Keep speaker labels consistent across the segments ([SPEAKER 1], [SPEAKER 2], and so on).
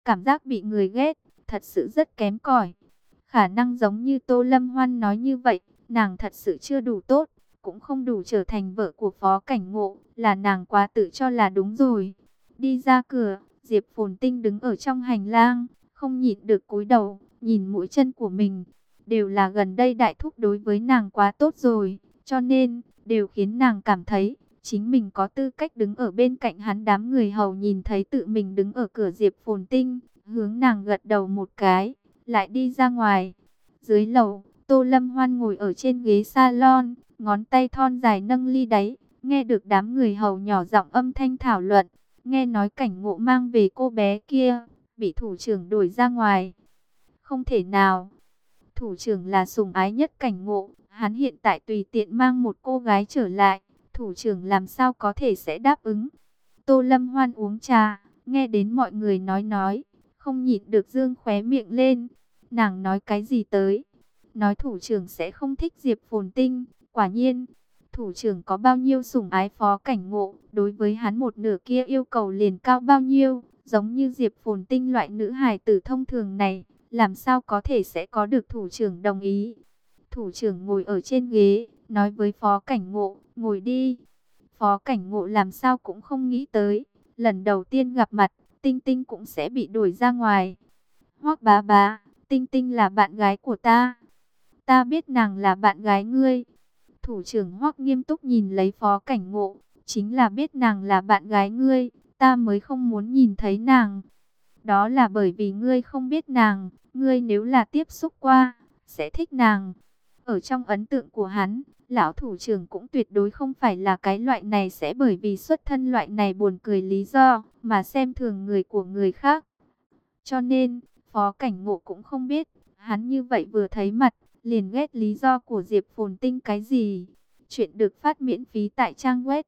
[SPEAKER 1] cảm giác bị người ghét, thật sự rất kém cỏi. Khả năng giống như Tô Lâm Hoan nói như vậy, nàng thật sự chưa đủ tốt, cũng không đủ trở thành vợ của Phó Cảnh Ngộ, là nàng quá tự cho là đúng rồi. Đi ra cửa, Diệp Phồn Tinh đứng ở trong hành lang, không nhịn được cúi đầu, nhìn mũi chân của mình. Đều là gần đây đại thúc đối với nàng quá tốt rồi, cho nên, đều khiến nàng cảm thấy, chính mình có tư cách đứng ở bên cạnh hắn. Đám người hầu nhìn thấy tự mình đứng ở cửa Diệp Phồn Tinh, hướng nàng gật đầu một cái, lại đi ra ngoài. Dưới lầu, Tô Lâm Hoan ngồi ở trên ghế salon, ngón tay thon dài nâng ly đáy, nghe được đám người hầu nhỏ giọng âm thanh thảo luận, nghe nói Cảnh Ngộ mang về cô bé kia, bị thủ trưởng đuổi ra ngoài. Không thể nào, thủ trưởng là sủng ái nhất Cảnh Ngộ, hắn hiện tại tùy tiện mang một cô gái trở lại, thủ trưởng làm sao có thể sẽ đáp ứng. Tô Lâm Hoan uống trà, nghe đến mọi người nói, không nhịn được dương khóe miệng lên. Nàng nói cái gì tới? Nói thủ trưởng sẽ không thích Diệp Phồn Tinh. Quả nhiên, thủ trưởng có bao nhiêu sủng ái Phó Cảnh Ngộ, đối với hắn một nửa kia yêu cầu liền cao bao nhiêu. Giống như Diệp Phồn Tinh loại nữ hài tử thông thường này, làm sao có thể sẽ có được thủ trưởng đồng ý. Thủ trưởng ngồi ở trên ghế, nói với Phó Cảnh Ngộ, ngồi đi. Phó Cảnh Ngộ làm sao cũng không nghĩ tới, lần đầu tiên gặp mặt, Tinh Tinh cũng sẽ bị đuổi ra ngoài. Hoắc bá bá, Tinh Tinh là bạn gái của ta. Ta biết nàng là bạn gái ngươi. Thủ trưởng Hoắc nghiêm túc nhìn lấy Phó Cảnh Ngộ, chính là biết nàng là bạn gái ngươi, ta mới không muốn nhìn thấy nàng. Đó là bởi vì ngươi không biết nàng, ngươi nếu là tiếp xúc qua, sẽ thích nàng. Ở trong ấn tượng của hắn, lão thủ trưởng cũng tuyệt đối không phải là cái loại này sẽ bởi vì xuất thân loại này buồn cười lý do, mà xem thường người của người khác. Cho nên, Phó Cảnh Ngộ cũng không biết, hắn như vậy vừa thấy mặt, liền ghét lý do của Diệp Phồn Tinh cái gì. Chuyện được phát miễn phí tại trang web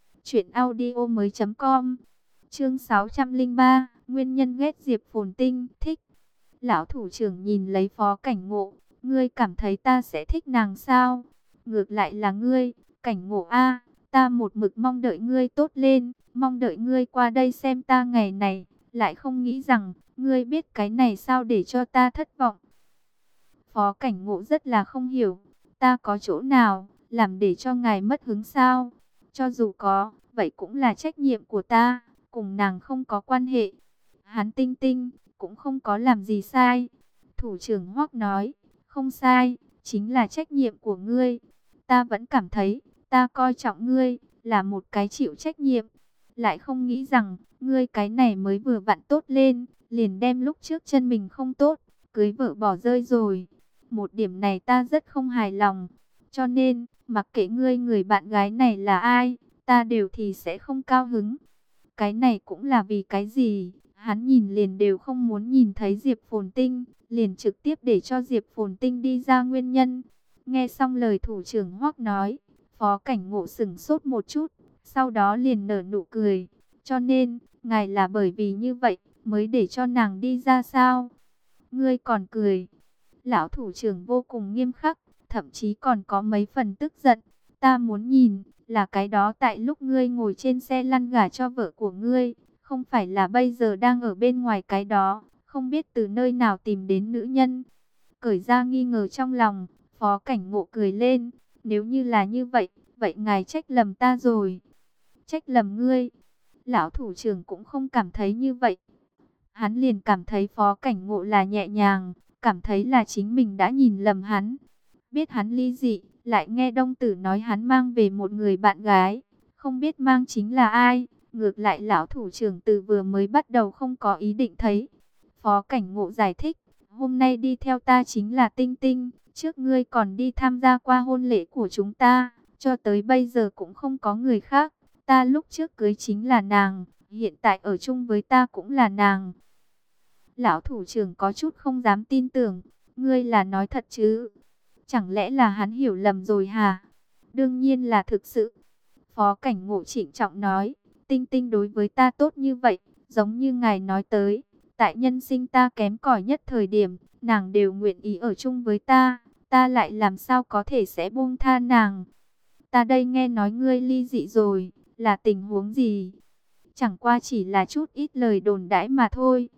[SPEAKER 1] truyệnaudiomoi.com. Chương 603, nguyên nhân ghét Diệp Phồn Tinh, thích. Lão thủ trưởng nhìn lấy Phó Cảnh Ngộ, ngươi cảm thấy ta sẽ thích nàng sao? Ngược lại là ngươi, Cảnh Ngộ a, ta một mực mong đợi ngươi tốt lên, mong đợi ngươi qua đây xem ta ngày này, lại không nghĩ rằng, ngươi biết cái này sao để cho ta thất vọng. Phó Cảnh Ngộ rất là không hiểu, ta có chỗ nào, làm để cho ngài mất hứng sao? Cho dù có, vậy cũng là trách nhiệm của ta, cùng nàng không có quan hệ. Hắn Tinh Tinh, cũng không có làm gì sai. Thủ trưởng Hoắc nói, không sai, chính là trách nhiệm của ngươi. Ta vẫn cảm thấy, ta coi trọng ngươi, là một cái chịu trách nhiệm. Lại không nghĩ rằng, ngươi cái này mới vừa vặn tốt lên, liền đem lúc trước chân mình không tốt, cưới vợ bỏ rơi rồi. Một điểm này ta rất không hài lòng. Cho nên, mặc kệ ngươi người bạn gái này là ai, ta đều thì sẽ không cao hứng. Cái này cũng là vì cái gì? Hắn nhìn liền đều không muốn nhìn thấy Diệp Phồn Tinh, liền trực tiếp để cho Diệp Phồn Tinh đi ra nguyên nhân. Nghe xong lời thủ trưởng Hoắc nói, Phó Cảnh Ngộ sững sốt một chút, sau đó liền nở nụ cười. Cho nên, ngài là bởi vì như vậy, mới để cho nàng đi ra sao? Ngươi còn cười. Lão thủ trưởng vô cùng nghiêm khắc, thậm chí còn có mấy phần tức giận. Ta muốn nhìn, là cái đó tại lúc ngươi ngồi trên xe lăn gả cho vợ của ngươi, không phải là bây giờ đang ở bên ngoài cái đó, không biết từ nơi nào tìm đến nữ nhân. Cởi ra nghi ngờ trong lòng, Phó Cảnh Ngộ cười lên, nếu như là như vậy, vậy ngài trách lầm ta rồi. Trách lầm ngươi. Lão thủ trưởng cũng không cảm thấy như vậy. Hắn liền cảm thấy Phó Cảnh Ngộ là nhẹ nhàng, cảm thấy là chính mình đã nhìn lầm hắn. Biết hắn ly dị, lại nghe Đông Tử nói hắn mang về một người bạn gái, không biết mang chính là ai. Ngược lại lão thủ trưởng từ vừa mới bắt đầu không có ý định thấy. Phó Cảnh Ngộ giải thích, hôm nay đi theo ta chính là Tinh Tinh, trước ngươi còn đi tham gia qua hôn lễ của chúng ta, cho tới bây giờ cũng không có người khác. Ta lúc trước cưới chính là nàng, hiện tại ở chung với ta cũng là nàng. Lão thủ trưởng có chút không dám tin tưởng, ngươi là nói thật chứ? Chẳng lẽ là hắn hiểu lầm rồi hả? Đương nhiên là thực sự. Phó Cảnh Ngộ trịnh trọng nói, Tinh Tinh đối với ta tốt như vậy, giống như ngài nói tới, tại nhân sinh ta kém cỏi nhất thời điểm, nàng đều nguyện ý ở chung với ta, ta lại làm sao có thể sẽ buông tha nàng. Ta đây nghe nói ngươi ly dị rồi, là tình huống gì? Chẳng qua chỉ là chút ít lời đồn đãi mà thôi.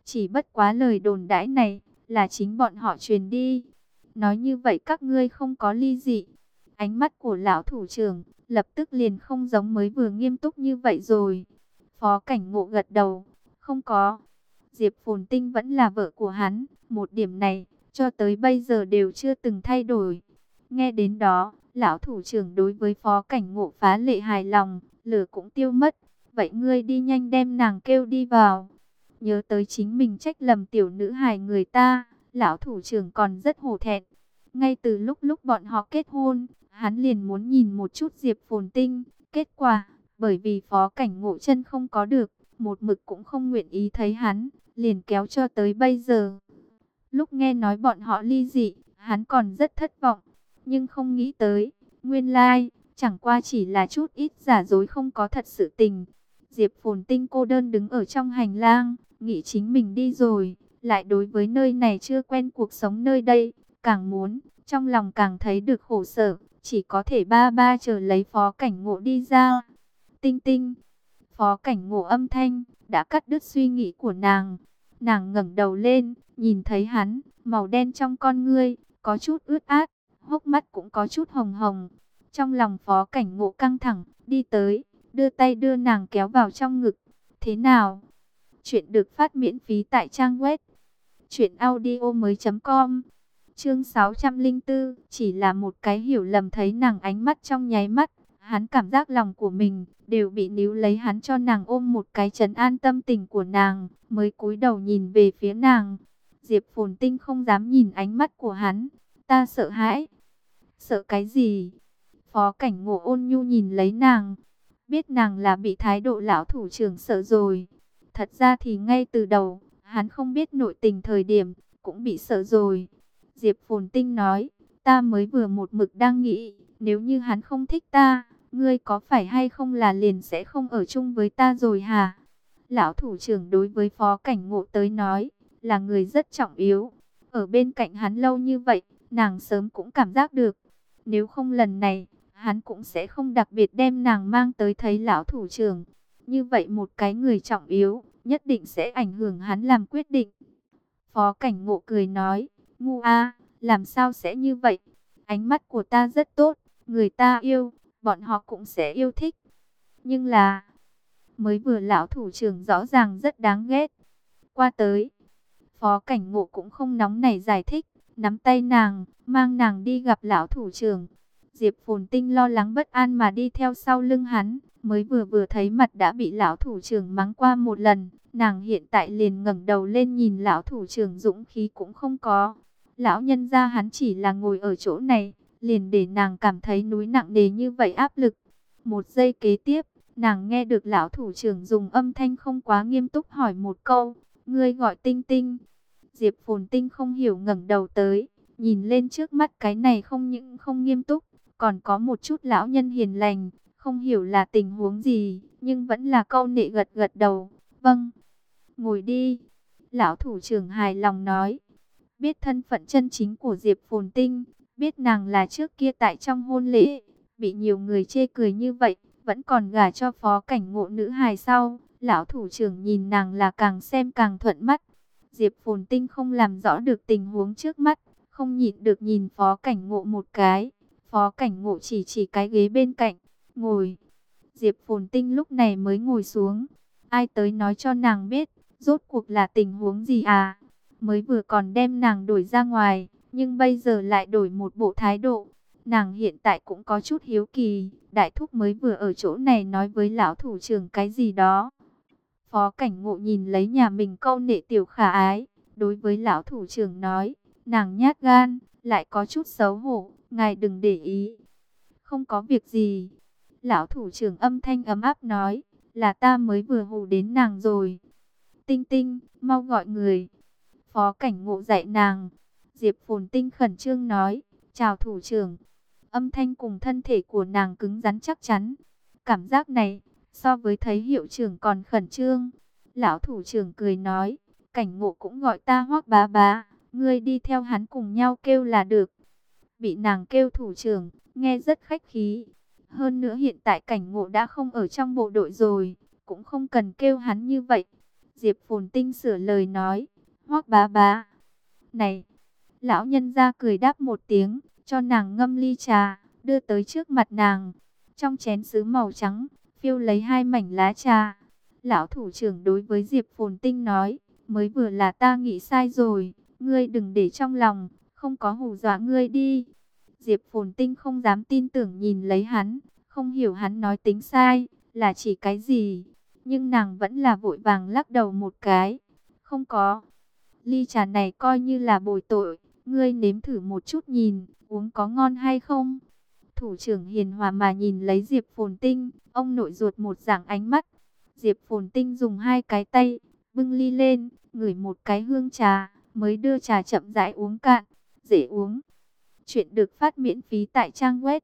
[SPEAKER 1] Chỉ bất quá lời đồn đãi này là chính bọn họ truyền đi. Nói như vậy các ngươi không có ly dị. Ánh mắt của lão thủ trưởng lập tức liền không giống mới vừa nghiêm túc như vậy rồi. Phó Cảnh Ngộ gật đầu, không có. Diệp Phồn Tinh vẫn là vợ của hắn, một điểm này cho tới bây giờ đều chưa từng thay đổi. Nghe đến đó, lão thủ trưởng đối với Phó Cảnh Ngộ phá lệ hài lòng, lửa cũng tiêu mất. Vậy ngươi đi nhanh đem nàng kêu đi vào. Nhớ tới chính mình trách lầm tiểu nữ hài người ta, lão thủ trưởng còn rất hổ thẹn. Ngay từ lúc bọn họ kết hôn, hắn liền muốn nhìn một chút Diệp Phồn Tinh. Kết quả, bởi vì Phó Cảnh Ngộ chân không có được, một mực cũng không nguyện ý thấy hắn, liền kéo cho tới bây giờ. Lúc nghe nói bọn họ ly dị, hắn còn rất thất vọng, nhưng không nghĩ tới, nguyên lai, chẳng qua chỉ là chút ít giả dối không có thật sự tình. Diệp Phồn Tinh cô đơn đứng ở trong hành lang, nghĩ chính mình đi rồi, lại đối với nơi này chưa quen cuộc sống nơi đây, càng muốn, trong lòng càng thấy được khổ sở, chỉ có thể ba ba chờ lấy Phó Cảnh Ngộ đi ra. Tinh Tinh, Phó Cảnh Ngộ âm thanh đã cắt đứt suy nghĩ của nàng. Nàng ngẩng đầu lên, nhìn thấy hắn, màu đen trong con ngươi có chút ướt át, hốc mắt cũng có chút hồng hồng. Trong lòng Phó Cảnh Ngộ căng thẳng, đi tới, đưa tay đưa nàng kéo vào trong ngực. Thế nào? Chuyện được phát miễn phí tại trang web truyệnaudiomoi.com. Chương 604, chỉ là một cái hiểu lầm. Thấy nàng ánh mắt trong nháy mắt, hắn cảm giác lòng của mình đều bị níu lấy, hắn cho nàng ôm một cái trấn an tâm tình của nàng, mới cúi đầu nhìn về phía nàng. Diệp Phồn Tinh không dám nhìn ánh mắt của hắn. Ta sợ hãi. Sợ cái gì? Phó Cảnh Ngộ ôn nhu nhìn lấy nàng, biết nàng là bị thái độ lão thủ trưởng sợ rồi. Thật ra thì ngay từ đầu, hắn không biết nội tình thời điểm, cũng bị sợ rồi. Diệp Phồn Tinh nói, ta mới vừa một mực đang nghĩ, nếu như hắn không thích ta, ngươi có phải hay không là liền sẽ không ở chung với ta rồi hả? Lão thủ trưởng đối với Phó Cảnh Ngộ tới nói, là người rất trọng yếu. Ở bên cạnh hắn lâu như vậy, nàng sớm cũng cảm giác được. Nếu không lần này, hắn cũng sẽ không đặc biệt đem nàng mang tới thấy lão thủ trưởng. Như vậy một cái người trọng yếu, nhất định sẽ ảnh hưởng hắn làm quyết định. Phó Cảnh Ngộ cười nói, ngu a, làm sao sẽ như vậy? Ánh mắt của ta rất tốt, người ta yêu, bọn họ cũng sẽ yêu thích. Nhưng là, mới vừa lão thủ trưởng rõ ràng rất đáng ghét. Qua tới, Phó Cảnh Ngộ cũng không nóng nảy giải thích, nắm tay nàng, mang nàng đi gặp lão thủ trưởng. Diệp Phồn Tinh lo lắng bất an mà đi theo sau lưng hắn, mới vừa thấy mặt đã bị lão thủ trưởng mắng qua một lần, nàng hiện tại liền ngẩng đầu lên nhìn lão thủ trưởng, dũng khí cũng không có. Lão nhân gia hắn chỉ là ngồi ở chỗ này, liền để nàng cảm thấy núi nặng nề như vậy áp lực. Một giây kế tiếp, nàng nghe được lão thủ trưởng dùng âm thanh không quá nghiêm túc hỏi một câu, ngươi gọi Tinh Tinh. Diệp Phồn Tinh không hiểu ngẩng đầu tới, nhìn lên trước mắt cái này không những không nghiêm túc, còn có một chút lão nhân hiền lành, không hiểu là tình huống gì, nhưng vẫn là câu nệ gật gật đầu. Vâng, ngồi đi. Lão thủ trưởng hài lòng nói, biết thân phận chân chính của Diệp Phồn Tinh, biết nàng là trước kia tại trong hôn lễ, bị nhiều người chê cười như vậy, vẫn còn gả cho Phó Cảnh Ngộ nữ hài sau. Lão thủ trưởng nhìn nàng là càng xem càng thuận mắt. Diệp Phồn Tinh không làm rõ được tình huống trước mắt, không nhịn được nhìn Phó Cảnh Ngộ một cái. Phó Cảnh Ngộ chỉ cái ghế bên cạnh, ngồi. Diệp Phồn Tinh lúc này mới ngồi xuống. Ai tới nói cho nàng biết, rốt cuộc là tình huống gì à? Mới vừa còn đem nàng đuổi ra ngoài, nhưng bây giờ lại đổi một bộ thái độ. Nàng hiện tại cũng có chút hiếu kỳ, đại thúc mới vừa ở chỗ này nói với lão thủ trưởng cái gì đó. Phó Cảnh Ngộ nhìn lấy nhà mình câu nệ tiểu khả ái, đối với lão thủ trưởng nói, nàng nhát gan, lại có chút xấu hổ, ngài đừng để ý. Không có việc gì. Lão thủ trưởng âm thanh ấm áp nói, là ta mới vừa hù đến nàng rồi. Tinh Tinh, mau gọi người. Phó Cảnh Ngộ dạy nàng. Diệp Phồn Tinh khẩn trương nói, chào thủ trưởng. Âm thanh cùng thân thể của nàng cứng rắn chắc chắn. Cảm giác này, so với thấy hiệu trưởng còn khẩn trương. Lão thủ trưởng cười nói, Cảnh Ngộ cũng gọi ta Hoắc bá bá, ngươi đi theo hắn cùng nhau kêu là được. Bị nàng kêu thủ trưởng, nghe rất khách khí. Hơn nữa hiện tại Cảnh Ngộ đã không ở trong bộ đội rồi, cũng không cần kêu hắn như vậy. Diệp Phồn Tinh sửa lời nói, Hoắc bá bá. Này, lão nhân gia cười đáp một tiếng, cho nàng ngâm ly trà, đưa tới trước mặt nàng. Trong chén sứ màu trắng, phiêu lấy 2 mảnh lá trà. Lão thủ trưởng đối với Diệp Phồn Tinh nói, mới vừa là ta nghĩ sai rồi, ngươi đừng để trong lòng, không có hù dọa ngươi đi. Diệp Phồn Tinh không dám tin tưởng nhìn lấy hắn, không hiểu hắn nói tính sai, là chỉ cái gì. Nhưng nàng vẫn là vội vàng lắc đầu một cái, không có. Ly trà này coi như là bồi tội, ngươi nếm thử một chút nhìn, uống có ngon hay không? Thủ trưởng hiền hòa mà nhìn lấy Diệp Phồn Tinh, ông nội ruột một dạng ánh mắt. Diệp Phồn Tinh dùng 2 cái tay, bưng ly lên, ngửi một cái hương trà, mới đưa trà chậm rãi uống cạn, dễ uống. Chuyện được phát miễn phí tại trang web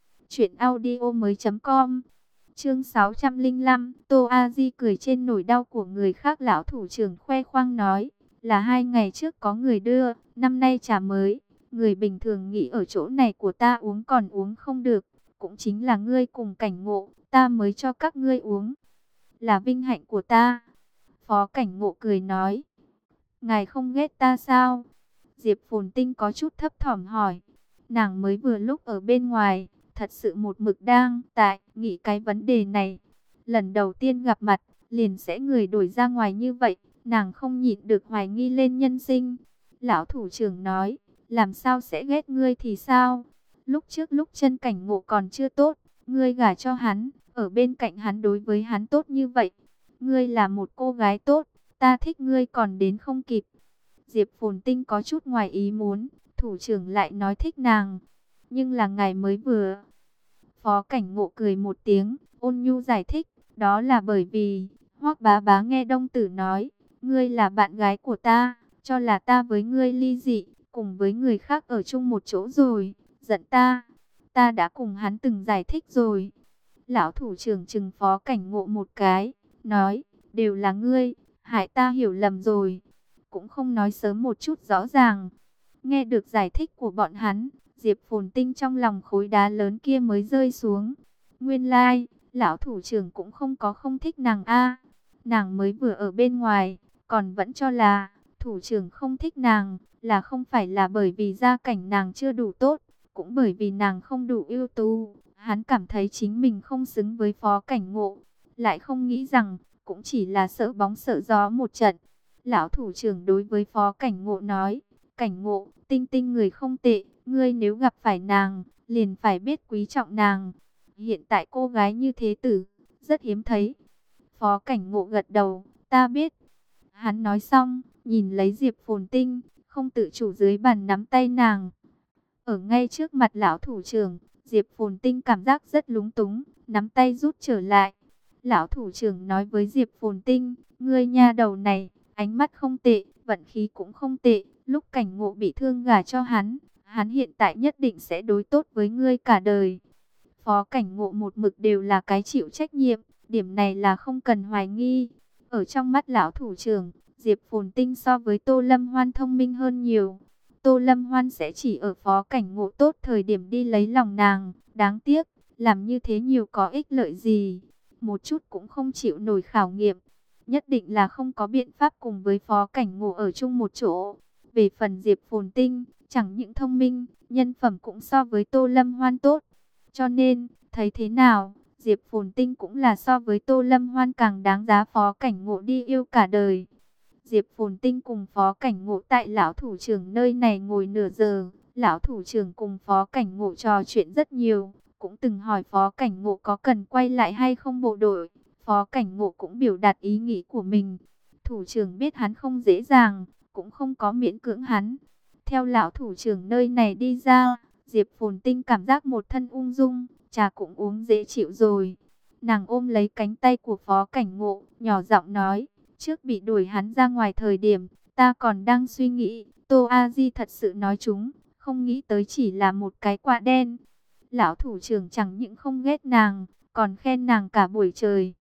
[SPEAKER 1] truyệnaudiomoi.com. Chương 605, Tô A Di cười trên nỗi đau của người khác. Lão thủ trưởng khoe khoang nói, là 2 ngày trước có người đưa, năm nay trà mới. Người bình thường nghĩ ở chỗ này của ta uống còn uống không được, cũng chính là ngươi cùng Cảnh Ngộ, ta mới cho các ngươi uống. Là vinh hạnh của ta. Phó Cảnh Ngộ cười nói, ngài không ghét ta sao? Diệp Phồn Tinh có chút thấp thỏm hỏi. Nàng mới vừa lúc ở bên ngoài, thật sự một mực đang nghĩ cái vấn đề này. Lần đầu tiên gặp mặt, liền sẽ người đổi ra ngoài như vậy, nàng không nhịn được hoài nghi lên nhân sinh. Lão thủ trưởng nói, làm sao sẽ ghét ngươi thì sao? Lúc trước lúc chân Cảnh Ngộ còn chưa tốt, ngươi gả cho hắn, ở bên cạnh hắn đối với hắn tốt như vậy. Ngươi là một cô gái tốt, ta thích ngươi còn đến không kịp. Diệp Phồn Tinh có chút ngoài ý muốn, thủ trưởng lại nói thích nàng. Nhưng là ngài mới vừa. Phó Cảnh Ngộ cười một tiếng, ôn nhu giải thích, đó là bởi vì, Hoắc bá bá nghe Đông Tử nói, ngươi là bạn gái của ta, cho là ta với ngươi ly dị, cùng với người khác ở chung một chỗ rồi, giận ta. Ta đã cùng hắn từng giải thích rồi. Lão thủ trưởng trừng Phó Cảnh Ngộ một cái, nói, đều là ngươi, hại ta hiểu lầm rồi. Cũng không nói sớm một chút rõ ràng. Nghe được giải thích của bọn hắn, Diệp Phồn Tinh trong lòng khối đá lớn kia mới rơi xuống. Nguyên lai, lão thủ trưởng cũng không có không thích nàng a. Nàng mới vừa ở bên ngoài, còn vẫn cho là thủ trưởng không thích nàng, là không phải là bởi vì gia cảnh nàng chưa đủ tốt, cũng bởi vì nàng không đủ ưu tú. Hắn cảm thấy chính mình không xứng với Phó Cảnh Ngộ, lại không nghĩ rằng cũng chỉ là sợ bóng sợ gió một trận. Lão thủ trưởng đối với Phó Cảnh Ngộ nói, Cảnh Ngộ, Tinh Tinh người không tệ, ngươi nếu gặp phải nàng, liền phải biết quý trọng nàng. Hiện tại cô gái như thế tử, rất hiếm thấy. Phó Cảnh Ngộ gật đầu, ta biết. Hắn nói xong, nhìn lấy Diệp Phồn Tinh, không tự chủ dưới bàn nắm tay nàng. Ở ngay trước mặt lão thủ trưởng, Diệp Phồn Tinh cảm giác rất lúng túng, nắm tay rút trở lại. Lão thủ trưởng nói với Diệp Phồn Tinh, ngươi nha đầu này, ánh mắt không tệ, vận khí cũng không tệ, lúc Cảnh Ngộ bị thương gả cho hắn, hắn hiện tại nhất định sẽ đối tốt với ngươi cả đời. Phó Cảnh Ngộ một mực đều là cái chịu trách nhiệm, điểm này là không cần hoài nghi. Ở trong mắt lão thủ trưởng, Diệp Phồn Tinh so với Tô Lâm Hoan thông minh hơn nhiều. Tô Lâm Hoan sẽ chỉ ở Phó Cảnh Ngộ tốt thời điểm đi lấy lòng nàng, đáng tiếc, làm như thế nhiều có ích lợi gì, một chút cũng không chịu nổi khảo nghiệm. Nhất định là không có biện pháp cùng với Phó Cảnh Ngộ ở chung một chỗ. Về phần Diệp Phồn Tinh, chẳng những thông minh, nhân phẩm cũng so với Tô Lâm Hoan tốt. Cho nên, thấy thế nào, Diệp Phồn Tinh cũng là so với Tô Lâm Hoan càng đáng giá Phó Cảnh Ngộ đi yêu cả đời. Diệp Phồn Tinh cùng Phó Cảnh Ngộ tại lão thủ trưởng nơi này ngồi nửa giờ. Lão thủ trưởng cùng Phó Cảnh Ngộ trò chuyện rất nhiều, cũng từng hỏi Phó Cảnh Ngộ có cần quay lại hay không bộ đội. Phó Cảnh Ngộ cũng biểu đạt ý nghĩ của mình. Thủ trưởng biết hắn không dễ dàng, cũng không có miễn cưỡng hắn. Theo lão thủ trưởng nơi này đi ra, Diệp Phồn Tinh cảm giác một thân ung dung, trà cũng uống dễ chịu rồi. Nàng ôm lấy cánh tay của Phó Cảnh Ngộ, nhỏ giọng nói, trước bị đuổi hắn ra ngoài thời điểm, ta còn đang suy nghĩ, Tô A Di thật sự nói chúng, không nghĩ tới chỉ là một cái quạ đen. Lão thủ trưởng chẳng những không ghét nàng, còn khen nàng cả buổi trời.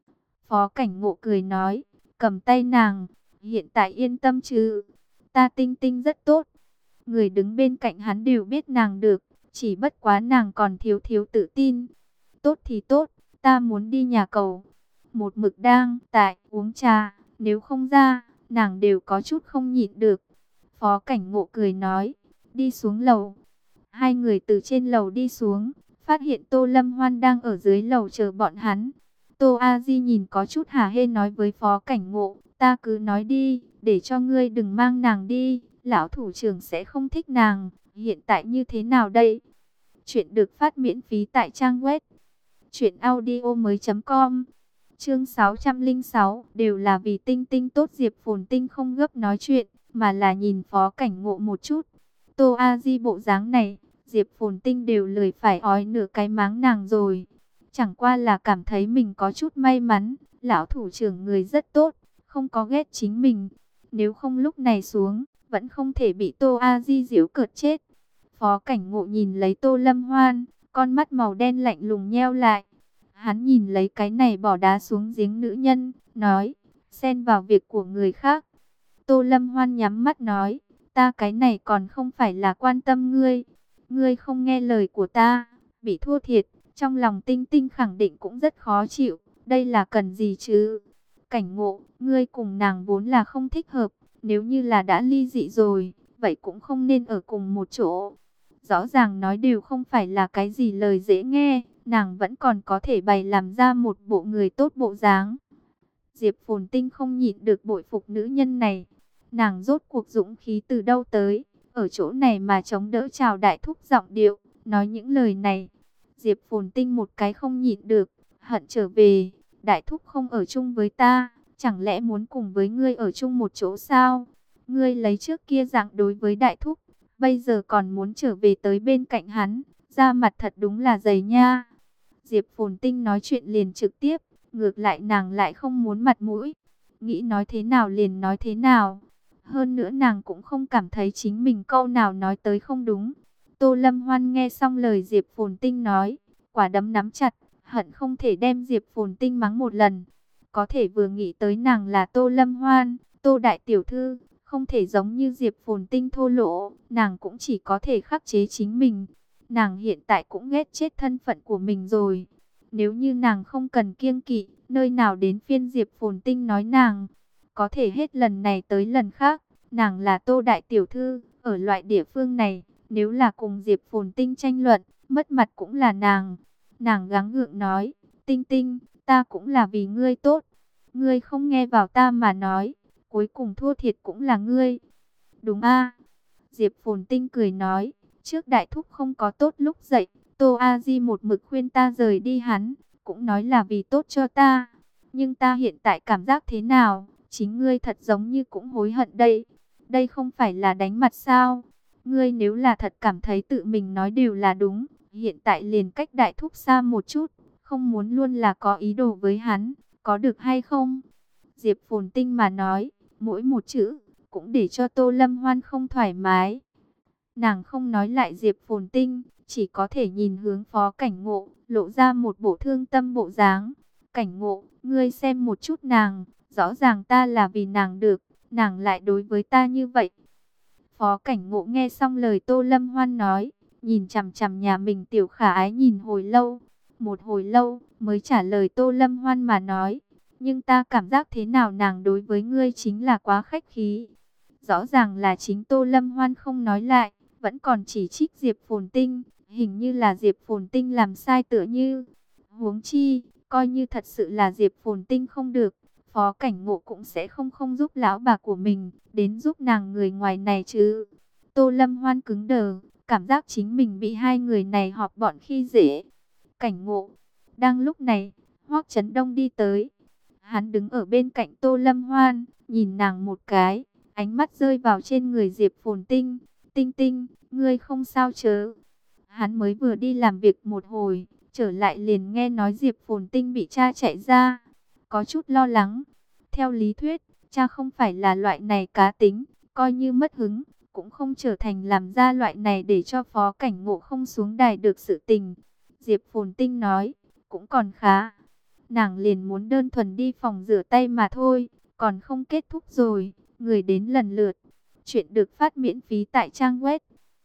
[SPEAKER 1] Phó Cảnh Ngộ cười nói, cầm tay nàng, hiện tại yên tâm chứ, ta Tinh Tinh rất tốt. Người đứng bên cạnh hắn đều biết nàng được, chỉ bất quá nàng còn thiếu thiếu tự tin. Tốt thì tốt, ta muốn đi nhà cầu. Một mực đang uống trà, nếu không ra, nàng đều có chút không nhịn được. Phó Cảnh Ngộ cười nói, đi xuống lầu. Hai người từ trên lầu đi xuống, phát hiện Tô Lâm Hoan đang ở dưới lầu chờ bọn hắn. Tô A Di nhìn có chút hả hê nói với Phó Cảnh Ngộ, ta cứ nói đi, để cho ngươi đừng mang nàng đi, lão thủ trưởng sẽ không thích nàng. Hiện tại như thế nào đây? Chuyện được phát miễn phí tại trang web truyệnaudiomoi.com. Chương 606, đều là vì Tinh Tinh tốt. Diệp Phồn Tinh không gấp nói chuyện, mà là nhìn Phó Cảnh Ngộ một chút. Tô A Di bộ dáng này, Diệp Phồn Tinh đều lười phải ói nửa cái máng nàng rồi. Chẳng qua là cảm thấy mình có chút may mắn, lão thủ trưởng người rất tốt, không có ghét chính mình. Nếu không lúc này xuống, vẫn không thể bị Tô A Di giễu cợt chết. Phó Cảnh Ngộ nhìn lấy Tô Lâm Hoan, con mắt màu đen lạnh lùng nheo lại. Hắn nhìn lấy cái này bỏ đá xuống giếng nữ nhân, nói, xen vào việc của người khác. Tô Lâm Hoan nhắm mắt nói, ta cái này còn không phải là quan tâm ngươi. Ngươi không nghe lời của ta, bị thua thiệt, trong lòng Tinh Tinh khẳng định cũng rất khó chịu. Đây là cần gì chứ? Cảnh Ngộ, ngươi cùng nàng vốn là không thích hợp, nếu như là đã ly dị rồi, vậy cũng không nên ở cùng một chỗ. Rõ ràng nói đều không phải là cái gì lời dễ nghe, nàng vẫn còn có thể bày làm ra một bộ người tốt bộ dáng. Diệp Phồn Tinh không nhịn được bội phục nữ nhân này. Nàng rốt cuộc dũng khí từ đâu tới, ở chỗ này mà chống đỡ chào đại thúc giọng điệu, nói những lời này. Diệp Phồn Tinh một cái không nhịn được, hận trở về, đại thúc không ở chung với ta, chẳng lẽ muốn cùng với ngươi ở chung một chỗ sao? Ngươi lấy trước kia dạng đối với đại thúc, bây giờ còn muốn trở về tới bên cạnh hắn, da mặt thật đúng là dày nha. Diệp Phồn Tinh nói chuyện liền trực tiếp, ngược lại nàng lại không muốn mặt mũi, nghĩ nói thế nào liền nói thế nào. Hơn nữa nàng cũng không cảm thấy chính mình câu nào nói tới không đúng. Tô Lâm Hoan nghe xong lời Diệp Phồn Tinh nói, quả đấm nắm chặt, hận không thể đem Diệp Phồn Tinh mắng một lần. Có thể vừa nghĩ tới nàng là Tô Lâm Hoan, Tô Đại Tiểu Thư, không thể giống như Diệp Phồn Tinh thô lỗ, nàng cũng chỉ có thể khắc chế chính mình. Nàng hiện tại cũng ghét chết thân phận của mình rồi. Nếu như nàng không cần kiêng kỵ, nơi nào đến phiên Diệp Phồn Tinh nói nàng. Có thể hết lần này tới lần khác, nàng là Tô Đại Tiểu Thư, ở loại địa phương này, nếu là cùng Diệp Phồn Tinh tranh luận, mất mặt cũng là nàng. Nàng gắng gượng nói, Tinh Tinh, ta cũng là vì ngươi tốt. Ngươi không nghe vào ta mà nói, cuối cùng thua thiệt cũng là ngươi. Đúng a? Diệp Phồn Tinh cười nói, trước đại thúc không có tốt lúc dậy, Tô A Di một mực khuyên ta rời đi hắn, cũng nói là vì tốt cho ta. Nhưng ta hiện tại cảm giác thế nào? Chính ngươi thật giống như cũng hối hận đây. Đây không phải là đánh mặt sao? Ngươi nếu là thật cảm thấy tự mình nói đều là đúng, hiện tại liền cách đại thúc xa một chút, không muốn luôn là có ý đồ với hắn, có được hay không? Diệp Phồn Tinh mà nói, mỗi một chữ, cũng để cho Tô Lâm Hoan không thoải mái. Nàng không nói lại Diệp Phồn Tinh, chỉ có thể nhìn hướng Phó Cảnh Ngộ, lộ ra một bộ thương tâm bộ dáng. Cảnh Ngộ, ngươi xem một chút nàng, rõ ràng ta là vì nàng được, nàng lại đối với ta như vậy. Phó Cảnh Ngộ nghe xong lời Tô Lâm Hoan nói, nhìn chằm chằm nhà mình tiểu khả ái nhìn hồi lâu. Một hồi lâu mới trả lời Tô Lâm Hoan mà nói, nhưng ta cảm giác thế nào nàng đối với ngươi chính là quá khách khí. Rõ ràng là chính Tô Lâm Hoan không nói lại, vẫn còn chỉ trích Diệp Phồn Tinh, hình như là Diệp Phồn Tinh làm sai tựa như. Huống chi, coi như thật sự là Diệp Phồn Tinh không được, Phó Cảnh Ngộ cũng sẽ không giúp lão bà của mình, đến giúp nàng người ngoài này chứ. Tô Lâm Hoan cứng đờ, cảm giác chính mình bị hai người này họp bọn khi dễ. Cảnh Ngộ, đang lúc này, Hoắc Chấn Đông đi tới. Hắn đứng ở bên cạnh Tô Lâm Hoan, nhìn nàng một cái, ánh mắt rơi vào trên người Diệp Phồn Tinh. Tinh Tinh, ngươi không sao chớ? Hắn mới vừa đi làm việc một hồi, trở lại liền nghe nói Diệp Phồn Tinh bị cha chạy ra, có chút lo lắng. Theo lý thuyết, cha không phải là loại này cá tính, coi như mất hứng, cũng không trở thành làm ra loại này để cho Phó Cảnh Ngộ không xuống đài được sự tình. Diệp Phồn Tinh nói, cũng còn khá. Nàng liền muốn đơn thuần đi phòng rửa tay mà thôi, còn không kết thúc rồi, người đến lần lượt. Chuyện được phát miễn phí tại trang web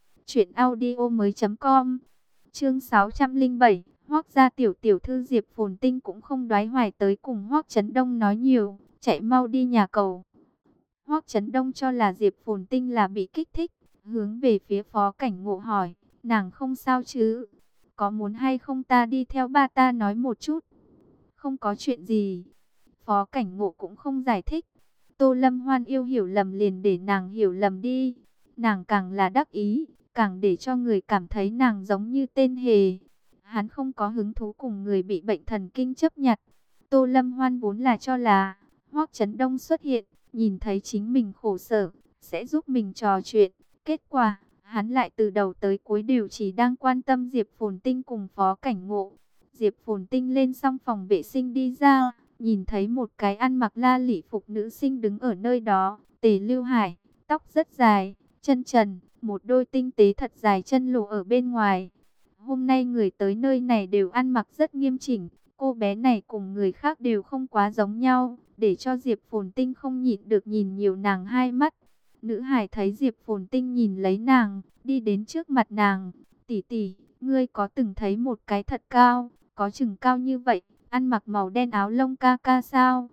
[SPEAKER 1] truyệnaudiomoi.com. Chương 607, Hoắc gia tiểu tiểu thư Diệp Phồn Tinh cũng không đoái hoài tới cùng Hoắc Chấn Đông nói nhiều, chạy mau đi nhà cầu. Hoắc Chấn Đông cho là Diệp Phồn Tinh là bị kích thích, hướng về phía Phó Cảnh Ngộ hỏi, nàng không sao chứ? Có muốn hay không ta đi theo ba ta nói một chút? Không có chuyện gì. Phó Cảnh Ngộ cũng không giải thích. Tô Lâm Hoan yêu hiểu lầm liền để nàng hiểu lầm đi. Nàng càng là đắc ý, càng để cho người cảm thấy nàng giống như tên hề. Hắn không có hứng thú cùng người bị bệnh thần kinh chấp nhặt. Tô Lâm Hoan vốn là cho là Hoắc Chấn Đông xuất hiện, nhìn thấy chính mình khổ sở, sẽ giúp mình trò chuyện. Kết quả, hắn lại từ đầu tới cuối đều chỉ đang quan tâm Diệp Phồn Tinh cùng Phó Cảnh Ngộ. Diệp Phồn Tinh lên xong phòng vệ sinh đi ra, nhìn thấy một cái ăn mặc la lị phục nữ sinh đứng ở nơi đó. Tề Lưu Hải, tóc rất dài, chân trần, một đôi tinh tế thật dài chân lộ ở bên ngoài. Hôm nay người tới nơi này đều ăn mặc rất nghiêm chỉnh. Cô bé này cùng người khác đều không quá giống nhau, để cho Diệp Phồn Tinh không nhịn được nhìn nhiều nàng hai mắt. Nữ hải thấy Diệp Phồn Tinh nhìn lấy nàng, đi đến trước mặt nàng. Tỷ tỷ, ngươi có từng thấy một cái thật cao, có chừng cao như vậy, ăn mặc màu đen áo lông ca ca sao?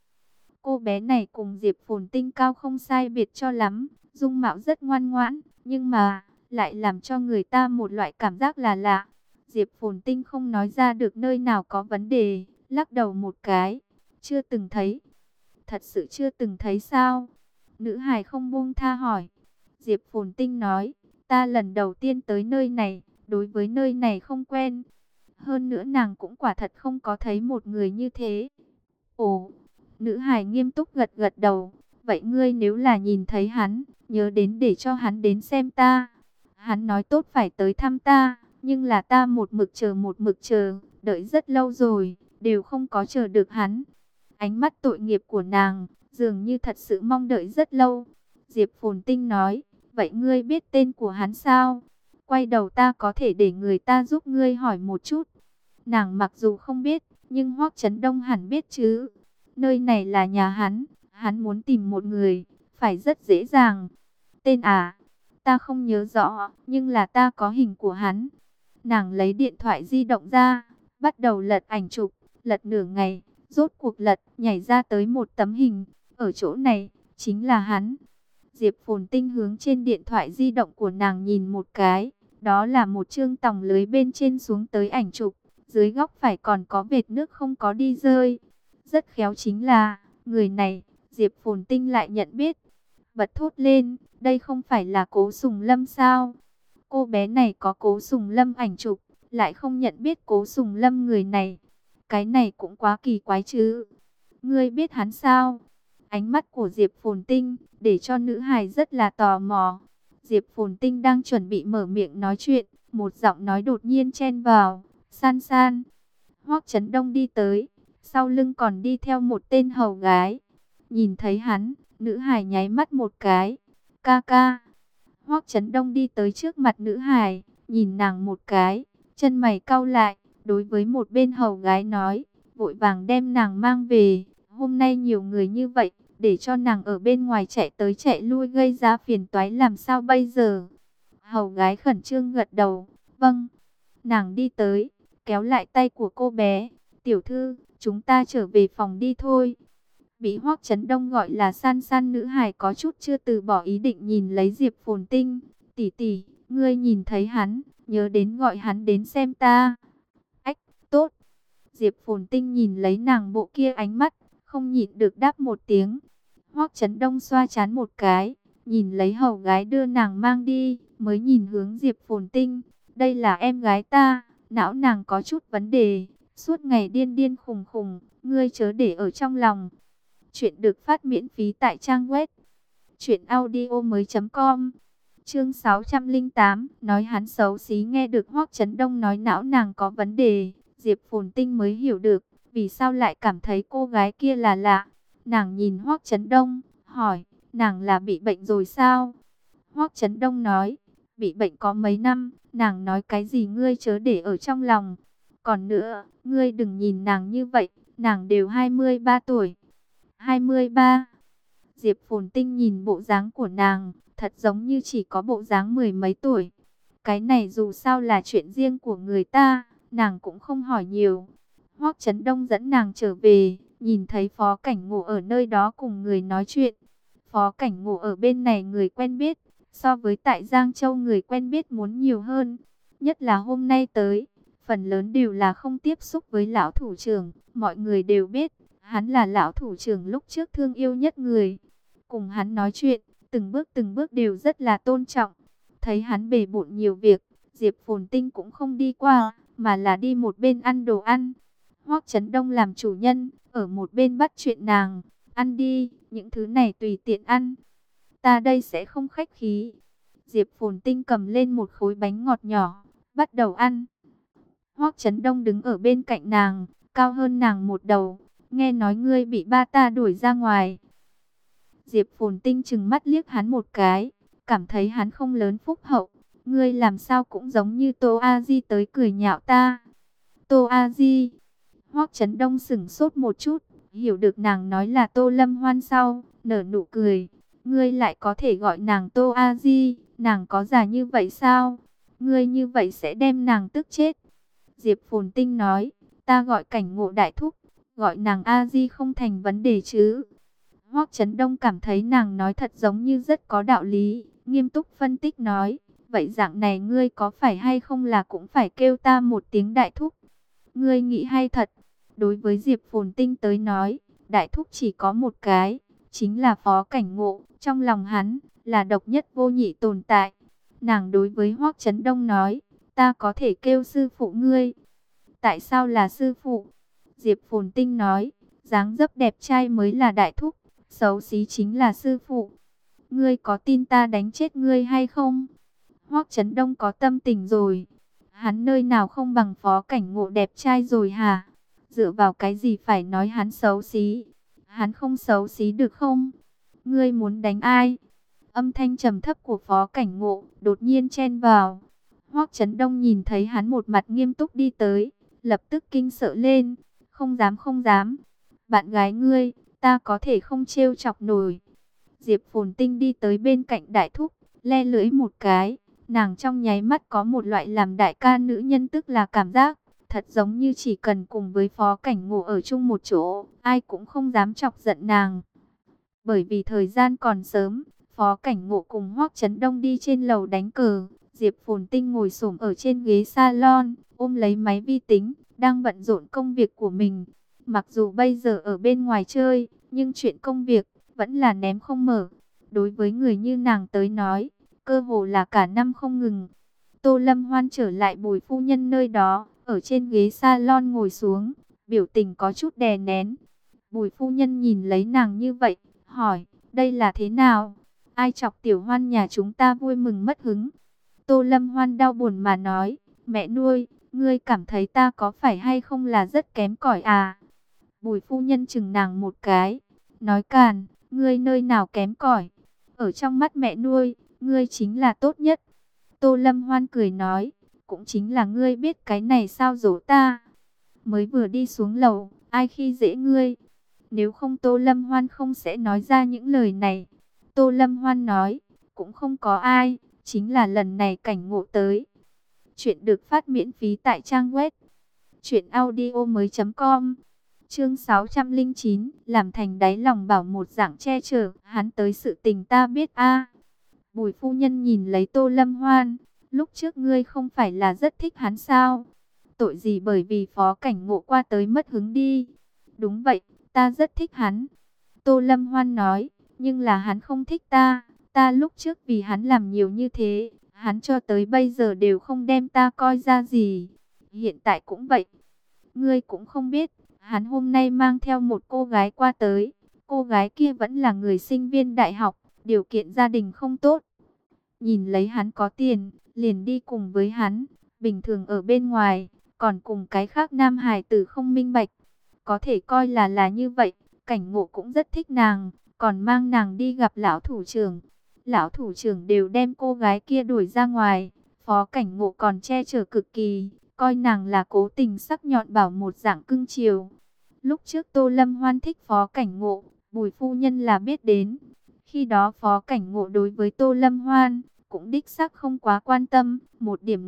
[SPEAKER 1] Cô bé này cùng Diệp Phồn Tinh cao không sai biệt cho lắm, dung mạo rất ngoan ngoãn, nhưng mà lại làm cho người ta một loại cảm giác là lạ. Diệp Phồn Tinh không nói ra được nơi nào có vấn đề, lắc đầu một cái. Chưa từng thấy. Thật sự chưa từng thấy sao? Nữ hài không buông tha hỏi. Diệp Phồn Tinh nói, ta lần đầu tiên tới nơi này, đối với nơi này không quen. Hơn nữa nàng cũng quả thật không có thấy một người như thế. Ồ, nữ hài nghiêm túc gật gật đầu. Vậy ngươi nếu là nhìn thấy hắn, nhớ đến để cho hắn đến xem ta. Hắn nói tốt phải tới thăm ta, nhưng là ta một mực chờ, đợi rất lâu rồi, đều không có chờ được hắn. Ánh mắt tội nghiệp của nàng, dường như thật sự mong đợi rất lâu. Diệp Phồn Tinh nói, vậy ngươi biết tên của hắn sao? Quay đầu ta có thể để người ta giúp ngươi hỏi một chút. Nàng mặc dù không biết, nhưng Hoắc Chấn Đông hẳn biết chứ. Nơi này là nhà hắn muốn tìm một người, phải rất dễ dàng. Tên à? Ta không nhớ rõ, nhưng là ta có hình của hắn. Nàng lấy điện thoại di động ra, bắt đầu lật ảnh chụp, lật nửa ngày, rốt cuộc lật, nhảy ra tới một tấm hình. Ở chỗ này, chính là hắn. Diệp Phồn Tinh hướng trên điện thoại di động của nàng nhìn một cái. Đó là một chương tòng lưới bên trên xuống tới ảnh chụp. Dưới góc phải còn có vệt nước không có đi rơi. Rất khéo chính là, người này, Diệp Phồn Tinh lại nhận biết. Bật thốt lên, đây không phải là Cố Sùng Lâm sao? Cô bé này có Cố Sùng Lâm ảnh chụp, lại không nhận biết Cố Sùng Lâm người này. Cái này cũng quá kỳ quái chứ. Ngươi biết hắn sao? Ánh mắt của Diệp Phồn Tinh, để cho nữ hài rất là tò mò. Diệp Phồn Tinh đang chuẩn bị mở miệng nói chuyện, một giọng nói đột nhiên chen vào. San San. Hoắc Chấn Đông đi tới, sau lưng còn đi theo một tên hầu gái. Nhìn thấy hắn, nữ hài nháy mắt một cái. Ca ca. Hoắc Chấn Đông đi tới trước mặt nữ hài, nhìn nàng một cái, chân mày cau lại, đối với một bên hầu gái nói, vội vàng đem nàng mang về. Hôm nay nhiều người như vậy, để cho nàng ở bên ngoài chạy tới chạy lui gây ra phiền toái làm sao bây giờ? Hầu gái khẩn trương gật đầu, vâng. Nàng đi tới, kéo lại tay của cô bé. Tiểu thư, chúng ta trở về phòng đi thôi. Bị Hoắc Chấn Đông gọi là San San, nữ hài có chút chưa từ bỏ ý định nhìn lấy Diệp Phồn Tinh. Tỷ tỷ, ngươi nhìn thấy hắn, nhớ đến gọi hắn đến xem ta. Ách, tốt. Diệp Phồn Tinh nhìn lấy nàng bộ kia ánh mắt, không nhịn được đáp một tiếng. Hoắc Chấn Đông xoa trán một cái, nhìn lấy hầu gái đưa nàng mang đi, mới nhìn hướng Diệp Phồn Tinh. Đây là em gái ta, não nàng có chút vấn đề, suốt ngày điên điên khùng khùng, ngươi chớ để ở trong lòng. Chuyện được phát miễn phí tại trang web truyệnaudiomoi.com. Chương 608, nói hắn xấu xí. Nghe được Hoắc Chấn Đông nói não nàng có vấn đề, Diệp Phồn Tinh mới hiểu được vì sao lại cảm thấy cô gái kia là lạ. Nàng nhìn Hoắc Chấn Đông, hỏi, nàng là bị bệnh rồi sao? Hoắc Chấn Đông nói, bị bệnh có mấy năm. Nàng nói cái gì ngươi chớ để ở trong lòng. Còn nữa, ngươi đừng nhìn nàng như vậy, nàng đều 23 tuổi. 23. Diệp Phồn Tinh nhìn bộ dáng của nàng, thật giống như chỉ có bộ dáng mười mấy tuổi. Cái này dù sao là chuyện riêng của người ta, nàng cũng không hỏi nhiều. Hoắc Chấn Đông dẫn nàng trở về, nhìn thấy Phó Cảnh Ngộ ở nơi đó cùng người nói chuyện. Phó Cảnh Ngộ ở bên này người quen biết, so với tại Giang Châu người quen biết muốn nhiều hơn. Nhất là hôm nay tới, phần lớn đều là không tiếp xúc với lão thủ trưởng. Mọi người đều biết, hắn là lão thủ trưởng lúc trước thương yêu nhất người. Cùng hắn nói chuyện, từng bước đều rất là tôn trọng. Thấy hắn bề bộn nhiều việc, Diệp Phồn Tinh cũng không đi qua, mà là đi một bên ăn đồ ăn. Hoắc Chấn Đông làm chủ nhân, ở một bên bắt chuyện nàng. Ăn đi, những thứ này tùy tiện ăn. Ta đây sẽ không khách khí. Diệp Phồn Tinh cầm lên một khối bánh ngọt nhỏ, bắt đầu ăn. Hoắc Chấn Đông đứng ở bên cạnh nàng, cao hơn nàng một đầu. Nghe nói ngươi bị ba ta đuổi ra ngoài. Diệp Phồn Tinh trừng mắt liếc hắn một cái, cảm thấy hắn không lớn phúc hậu. Ngươi làm sao cũng giống như Tô A Di tới cười nhạo ta. Tô A Di. Hoắc Chấn Đông sững sốt một chút, hiểu được nàng nói là Tô Lâm Hoan sau, nở nụ cười. Ngươi lại có thể gọi nàng Tô A Di, nàng có già như vậy sao? Ngươi như vậy sẽ đem nàng tức chết. Diệp Phồn Tinh nói, ta gọi Cảnh Ngộ đại thúc, gọi nàng A Di không thành vấn đề chứ. Hoắc Chấn Đông cảm thấy nàng nói thật giống như rất có đạo lý, nghiêm túc phân tích nói, vậy dạng này ngươi có phải hay không là cũng phải kêu ta một tiếng đại thúc. Ngươi nghĩ hay thật. Đối với Diệp Phồn Tinh tới nói, đại thúc chỉ có một cái, chính là Phó Cảnh Ngộ, trong lòng hắn là độc nhất vô nhị tồn tại. Nàng đối với Hoắc Chấn Đông nói, ta có thể kêu sư phụ ngươi. Tại sao là sư phụ? Diệp Phồn Tinh nói, dáng dấp đẹp trai mới là đại thúc, xấu xí chính là sư phụ. Ngươi có tin ta đánh chết ngươi hay không? Hoắc Chấn Đông có tâm tình rồi. Hắn nơi nào không bằng Phó Cảnh Ngộ đẹp trai rồi hả? Dựa vào cái gì phải nói hắn xấu xí? Hắn không xấu xí được không? Ngươi muốn đánh ai? Âm thanh trầm thấp của Phó Cảnh Ngộ đột nhiên chen vào. Hoắc Chấn Đông nhìn thấy hắn một mặt nghiêm túc đi tới, lập tức kinh sợ lên. Không dám không dám. Bạn gái ngươi, ta có thể không trêu chọc nổi. Diệp Phồn Tinh đi tới bên cạnh đại thúc, le lưỡi một cái. Nàng trong nháy mắt có một loại làm đại ca nữ nhân, tức là cảm giác thật giống như chỉ cần cùng với Phó Cảnh Ngộ ở chung một chỗ, ai cũng không dám chọc giận nàng. Bởi vì thời gian còn sớm, Phó Cảnh Ngộ cùng Hoắc Chấn Đông đi trên lầu đánh cờ. Diệp Phồn Tinh ngồi xổm ở trên ghế salon, ôm lấy máy vi tính, đang bận rộn công việc của mình. Mặc dù bây giờ ở bên ngoài chơi, nhưng chuyện công việc vẫn là ném không mở. Đối với người như nàng tới nói, cơ hồ là cả năm không ngừng. Tô Lâm Hoan trở lại Bùi phu nhân nơi đó, ở trên ghế salon ngồi xuống, biểu tình có chút đè nén. Bùi phu nhân nhìn lấy nàng như vậy, hỏi, đây là thế nào? Ai chọc Tiểu Hoan nhà chúng ta vui mừng mất hứng? Tô Lâm Hoan đau buồn mà nói, mẹ nuôi, ngươi cảm thấy ta có phải hay không là rất kém cỏi à? Bùi phu nhân chừng nàng một cái, nói càn, ngươi nơi nào kém cỏi? Ở trong mắt mẹ nuôi, ngươi chính là tốt nhất. Tô Lâm Hoan cười nói, cũng chính là ngươi biết cái này sao dỗ ta. Mới vừa đi xuống lầu, ai khi dễ ngươi? Nếu không Tô Lâm Hoan không sẽ nói ra những lời này. Tô Lâm Hoan nói, cũng không có ai, chính là lần này Cảnh Ngộ tới. Chuyện được phát miễn phí tại trang web truyệnaudiomoi.com. Chương 609, làm thành đáy lòng bảo một dạng che chở, hắn tới sự tình ta biết a. Bùi phu nhân nhìn lấy Tô Lâm Hoan, lúc trước ngươi không phải là rất thích hắn sao? Tội gì bởi vì Phó Cảnh Ngộ qua tới mất hứng đi? Đúng vậy, ta rất thích hắn. Tô Lâm Hoan nói, nhưng là hắn không thích ta. Ta lúc trước vì hắn làm nhiều như thế, hắn cho tới bây giờ đều không đem ta coi ra gì. Hiện tại cũng vậy. Ngươi cũng không biết, hắn hôm nay mang theo một cô gái qua tới. Cô gái kia vẫn là người sinh viên đại học, điều kiện gia đình không tốt. Nhìn lấy hắn có tiền, liền đi cùng với hắn. Bình thường ở bên ngoài, còn cùng cái khác nam hài tử không minh bạch. Có thể coi là như vậy. Cảnh Ngộ cũng rất thích nàng, còn mang nàng đi gặp lão thủ trưởng. Lão thủ trưởng đều đem cô gái kia đuổi ra ngoài. Phó Cảnh Ngộ còn che chở cực kỳ, coi nàng là cố tình sắc nhọn bảo một dạng cưng chiều. Lúc trước Tô Lâm Hoan thích Phó Cảnh Ngộ, Bùi phu nhân là biết đến. Khi đó Phó Cảnh Ngộ đối với Tô Lâm Hoan cũng đích xác không quá quan tâm. Một điểm này,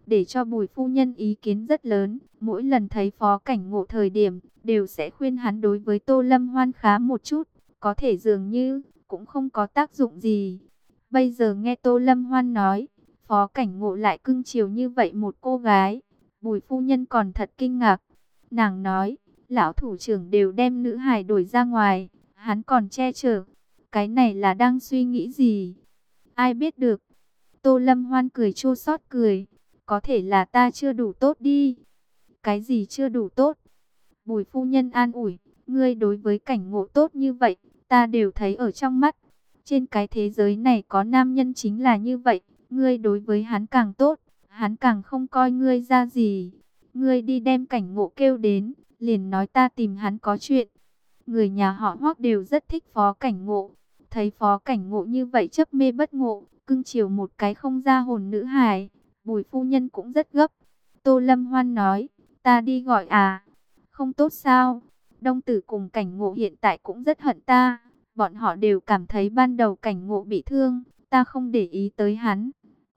[SPEAKER 1] để cho Bùi phu nhân ý kiến rất lớn. Mỗi lần thấy Phó Cảnh Ngộ thời điểm, đều sẽ khuyên hắn đối với Tô Lâm Hoan khá một chút. Có thể dường như, cũng không có tác dụng gì. Bây giờ nghe Tô Lâm Hoan nói, Phó Cảnh Ngộ lại cưng chiều như vậy một cô gái. Bùi phu nhân còn thật kinh ngạc. Nàng nói, lão thủ trưởng đều đem nữ hài đổi ra ngoài, hắn còn che chở. Cái này là đang suy nghĩ gì? Ai biết được. Tô Lâm Hoan cười chua xót cười. Có thể là ta chưa đủ tốt đi. Cái gì chưa đủ tốt? Bùi phu nhân an ủi. Ngươi đối với Cảnh Ngộ tốt như vậy, ta đều thấy ở trong mắt. Trên cái thế giới này có nam nhân chính là như vậy. Ngươi đối với hắn càng tốt, hắn càng không coi ngươi ra gì. Ngươi đi đem Cảnh Ngộ kêu đến, liền nói ta tìm hắn có chuyện. Người nhà họ Hoắc đều rất thích Phó Cảnh Ngộ. Thấy Phó Cảnh Ngộ như vậy chấp mê bất ngộ, cưng chiều một cái không ra hồn nữ hài. Bùi phu nhân cũng rất gấp. Tô Lâm Hoan nói, ta đi gọi à? Không tốt sao? Đông Tử cùng Cảnh Ngộ hiện tại cũng rất hận ta. Bọn họ đều cảm thấy ban đầu Cảnh Ngộ bị thương, ta không để ý tới hắn.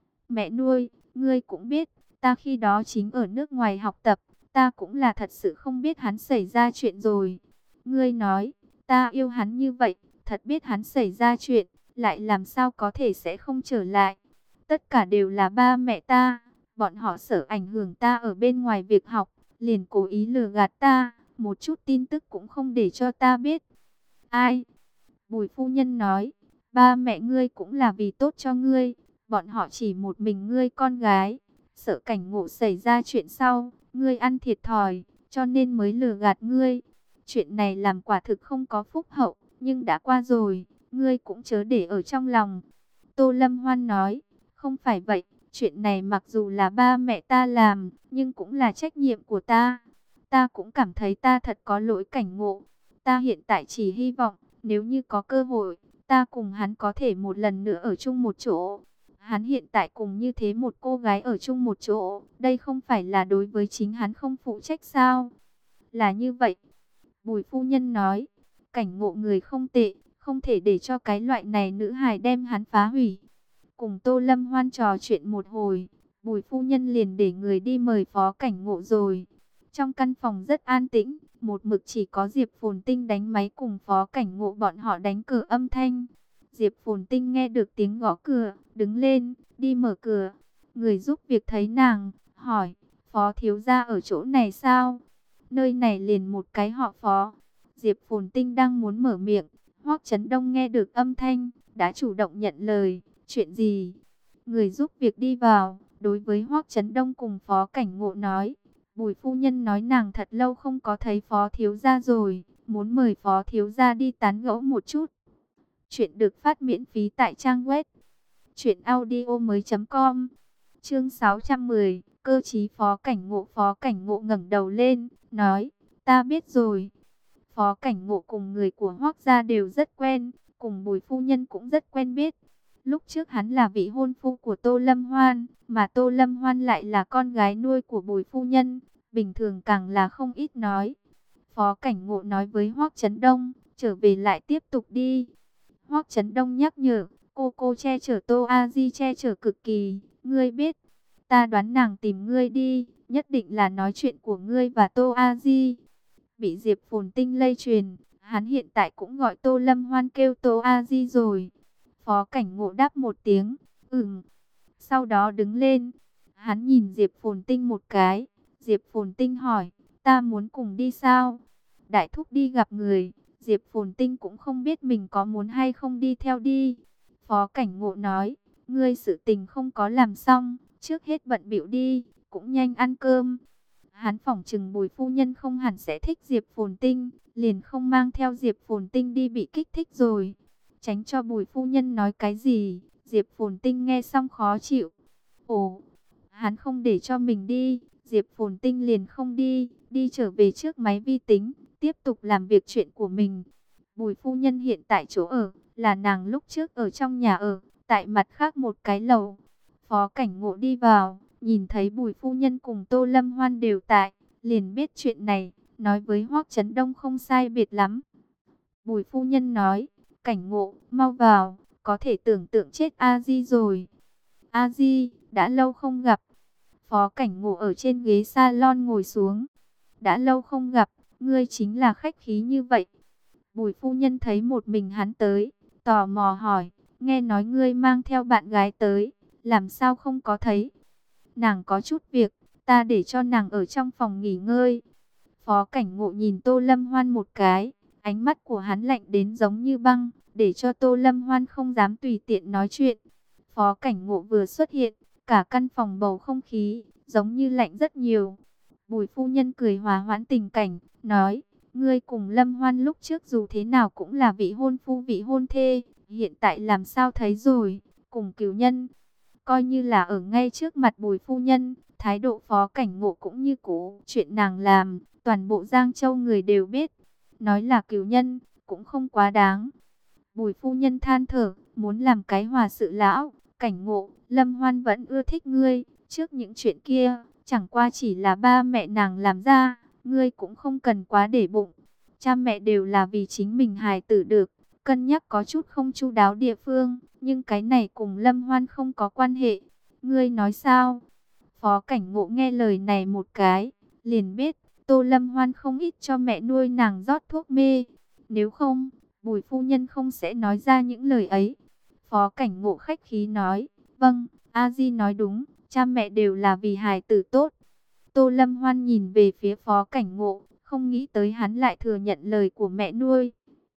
[SPEAKER 1] Mẹ nuôi, ngươi cũng biết, ta khi đó chính ở nước ngoài học tập, ta cũng là thật sự không biết hắn xảy ra chuyện rồi. Ngươi nói, ta yêu hắn như vậy, thật biết hắn xảy ra chuyện, lại làm sao có thể sẽ không trở lại. Tất cả đều là ba mẹ ta, bọn họ sợ ảnh hưởng ta ở bên ngoài việc học, liền cố ý lừa gạt ta, một chút tin tức cũng không để cho ta biết. Ai? Bùi phu nhân nói, ba mẹ ngươi cũng là vì tốt cho ngươi, bọn họ chỉ một mình ngươi con gái, sợ Cảnh Ngộ xảy ra chuyện sau, ngươi ăn thiệt thòi, cho nên mới lừa gạt ngươi. Chuyện này làm quả thực không có phúc hậu, nhưng đã qua rồi, ngươi cũng chớ để ở trong lòng. Tô Lâm Hoan nói, không phải vậy, chuyện này mặc dù là ba mẹ ta làm, nhưng cũng là trách nhiệm của ta. Ta cũng cảm thấy ta thật có lỗi Cảnh Ngộ. Ta hiện tại chỉ hy vọng, nếu như có cơ hội, ta cùng hắn có thể một lần nữa ở chung một chỗ. Hắn hiện tại cùng như thế một cô gái ở chung một chỗ, đây không phải là đối với chính hắn không phụ trách sao? Là như vậy. Bùi phu nhân nói, Cảnh Ngộ người không tệ, không thể để cho cái loại này nữ hài đem hắn phá hủy. Cùng Tô Lâm Hoan trò chuyện một hồi, Bùi phu nhân liền để người đi mời Phó Cảnh Ngộ rồi. Trong căn phòng rất an tĩnh, một mực chỉ có Diệp Phồn Tinh đánh máy cùng Phó Cảnh Ngộ bọn họ đánh cửa âm thanh. Diệp Phồn Tinh nghe được tiếng gõ cửa, đứng lên, đi mở cửa. Người giúp việc thấy nàng, hỏi, Phó thiếu gia ở chỗ này sao? Nơi này liền một cái họ Phó. Diệp Phồn Tinh đang muốn mở miệng, Hoắc Chấn Đông nghe được âm thanh, đã chủ động nhận lời. Chuyện gì? Người giúp việc đi vào, đối với Hoắc Chấn Đông cùng Phó Cảnh Ngộ nói. Bùi phu nhân nói nàng thật lâu không có thấy Phó thiếu gia rồi, muốn mời Phó thiếu gia đi tán gẫu một chút. Chuyện được phát miễn phí tại trang web truyệnaudiomoi.com. Chương 610, cơ trí Phó Cảnh Ngộ ngẩng đầu lên, nói, ta biết rồi. Phó Cảnh Ngộ cùng người của Hoắc gia đều rất quen, cùng Bùi phu nhân cũng rất quen biết. Lúc trước hắn là vị hôn phu của Tô Lâm Hoan, mà Tô Lâm Hoan lại là con gái nuôi của Bùi phu nhân, bình thường càng là không ít nói. Phó Cảnh Ngộ nói với Hoắc Chấn Đông, trở về lại tiếp tục đi. Hoắc Chấn Đông nhắc nhở, cô che chở Tô A Di che chở cực kỳ, ngươi biết, ta đoán nàng tìm ngươi đi, nhất định là nói chuyện của ngươi và Tô A Di. Bị Diệp Phồn Tinh lây truyền, hắn hiện tại cũng gọi Tô Lâm Hoan kêu Tô A Di rồi. Phó Cảnh Ngộ đáp một tiếng, sau đó đứng lên, hắn nhìn Diệp Phồn Tinh một cái. Diệp Phồn Tinh hỏi, ta muốn cùng đi sao? Đại thúc đi gặp người. Diệp Phồn Tinh cũng không biết mình có muốn hay không đi theo đi. Phó Cảnh Ngộ nói, ngươi sự tình không có làm xong, trước hết bận bịu đi, cũng nhanh ăn cơm. Hắn phỏng chừng Bùi phu nhân không hẳn sẽ thích Diệp Phồn Tinh, liền không mang theo Diệp Phồn Tinh đi bị kích thích rồi. Tránh cho Bùi phu nhân nói cái gì, Diệp Phồn Tinh nghe xong khó chịu. Ồ, hắn không để cho mình đi, Diệp Phồn Tinh liền không đi, đi trở về trước máy vi tính, tiếp tục làm việc chuyện của mình. Bùi phu nhân hiện tại chỗ ở, là nàng lúc trước ở trong nhà ở, tại mặt khác một cái lầu. Phó Cảnh Ngộ đi vào, nhìn thấy Bùi phu nhân cùng Tô Lâm Hoan đều tại, liền biết chuyện này, nói với Hoắc Chấn Đông không sai biệt lắm. Bùi phu nhân nói, Cảnh Ngộ, mau vào, có thể tưởng tượng chết A Di rồi. A Di, đã lâu không gặp. Phó Cảnh Ngộ ở trên ghế salon ngồi xuống. Đã lâu không gặp, ngươi chính là khách khí như vậy. Bùi phu nhân thấy một mình hắn tới, tò mò hỏi, nghe nói ngươi mang theo bạn gái tới, làm sao không có thấy? Nàng có chút việc, ta để cho nàng ở trong phòng nghỉ ngơi. Phó Cảnh Ngộ nhìn Tô Lâm Hoan một cái, ánh mắt của hắn lạnh đến giống như băng, để cho Tô Lâm Hoan không dám tùy tiện nói chuyện. Phó Cảnh Ngộ vừa xuất hiện, cả căn phòng bầu không khí giống như lạnh rất nhiều. Bùi phu nhân cười hòa hoãn tình cảnh, nói, ngươi cùng Lâm Hoan lúc trước dù thế nào cũng là vị hôn phu vị hôn thê, hiện tại làm sao thấy rồi, cùng cửu nhân. Coi như là ở ngay trước mặt Bùi phu nhân, thái độ Phó Cảnh Ngộ cũng như cũ, chuyện nàng làm, toàn bộ Giang Châu người đều biết. Nói là cửu nhân, cũng không quá đáng. Bùi phu nhân than thở, muốn làm cái hòa sự lão. Cảnh Ngộ, Lâm Hoan vẫn ưa thích ngươi, trước những chuyện kia, chẳng qua chỉ là ba mẹ nàng làm ra, ngươi cũng không cần quá để bụng. Cha mẹ đều là vì chính mình hài tử được, cân nhắc có chút không chu đáo địa phương, nhưng cái này cùng Lâm Hoan không có quan hệ. Ngươi nói sao? Phó Cảnh Ngộ nghe lời này một cái, liền biết, Tô Lâm Hoan không ít cho mẹ nuôi nàng rót thuốc mê. Nếu không, Bùi phu nhân không sẽ nói ra những lời ấy. Phó Cảnh Ngộ khách khí nói, vâng, A Di nói đúng, cha mẹ đều là vì hài tử tốt. Tô Lâm Hoan nhìn về phía Phó Cảnh Ngộ, không nghĩ tới hắn lại thừa nhận lời của mẹ nuôi.